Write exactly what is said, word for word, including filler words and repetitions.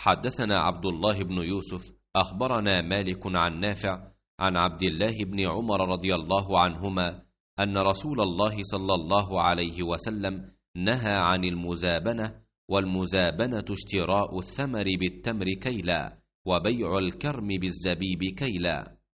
حدثنا عبد الله بن يوسف أخبرنا مالك عن نافع عن عبد الله بن عمر رضي الله عنهما أن رسول الله صلى الله عليه وسلم نهى عن المزابنة، والمزابنة اشتراء الثمر بالتمر كيلا، وبيع الكرم بالزبيب كيلا.